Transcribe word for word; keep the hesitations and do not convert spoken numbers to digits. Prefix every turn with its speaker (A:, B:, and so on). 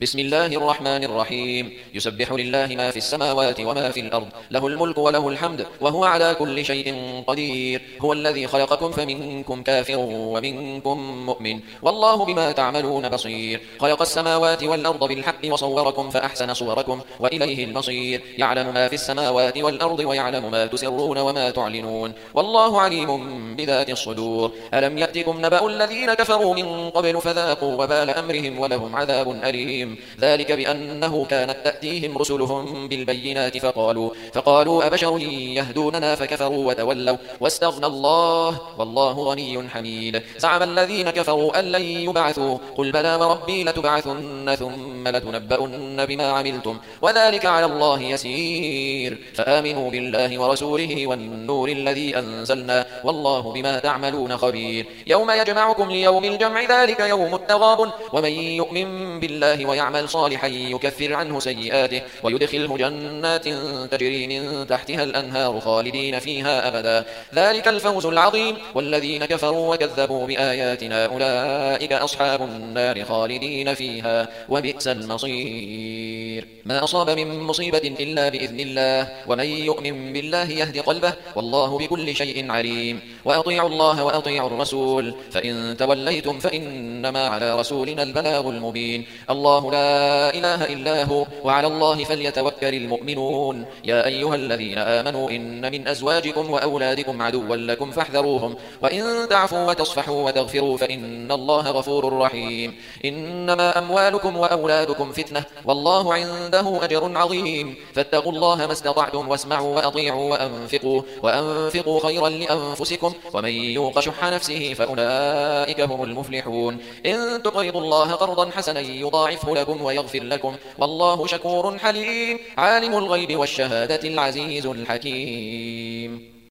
A: بسم الله الرحمن الرحيم. يسبح لله ما في السماوات وما في الأرض، له الملك وله الحمد وهو على كل شيء قدير. هو الذي خلقكم فمنكم كافر ومنكم مؤمن، والله بما تعملون بصير. خلق السماوات والأرض بالحق وصوركم فأحسن صوركم وإليه المصير. يعلم ما في السماوات والأرض ويعلم ما تسرون وما تعلنون، والله عليم بذات الصدور. ألم يأتكم نبأ الذين كفروا من قبل فذاقوا وبال أمرهم ولهم عذاب أليم. ذلك بأنه كانت تأتيهم رسلهم بالبينات فقالوا, فقالوا أبشر يهدوننا فكفروا وتولوا واستغنى الله والله غني حميد. زعم الذين كفروا أن لن يبعثوا، قل بلى وربي لتبعثن ثم لتنبؤن بما عملتم وذلك على الله يسير. فآمنوا بالله ورسوله والنور الذي أنزلنا والله بما تعملون خبير. يوم يجمعكم ليوم الجمع ذلك يوم التغابن، ومن يؤمن بالله ويعمل صالحا يكفر عنه سيئاته ويدخله جنات تجري من تحتها الأنهار خالدين فيها أبدا، ذلك الفوز العظيم. والذين كفروا وكذبوا بآياتنا أولئك أصحاب النار خالدين فيها وبئس المصير. ما أصاب من مصيبة إلا بإذن الله، ومن يؤمن بالله يهد قلبه والله بكل شيء عليم. وأطيعوا الله وأطيعوا الرسول، فإن توليتم فإنما على رسولنا البلاغ المبين. الله لا إله إلا هو وعلى الله فليتوكل المؤمنون. يا أيها الذين آمنوا إن من أزواجكم وأولادكم عدوا لكم فاحذروهم، وإن تعفوا وتصفحوا وتغفروا فإن الله غفور رحيم. إنما أموالكم وأولادكم فتنة والله عنده أجر عظيم. فاتقوا الله ما استطعتم واسمعوا وأطيعوا وأنفقوا, وأنفقوا خيرا لأنفسكم، ومن يوق شح نفسه فأولئك هم المفلحون. إن تقرضوا الله قرضا حسنا يضاعفه لكم ويغفر لكم والله شكور حليم. عالم الغيب والشهادة العزيز الحكيم.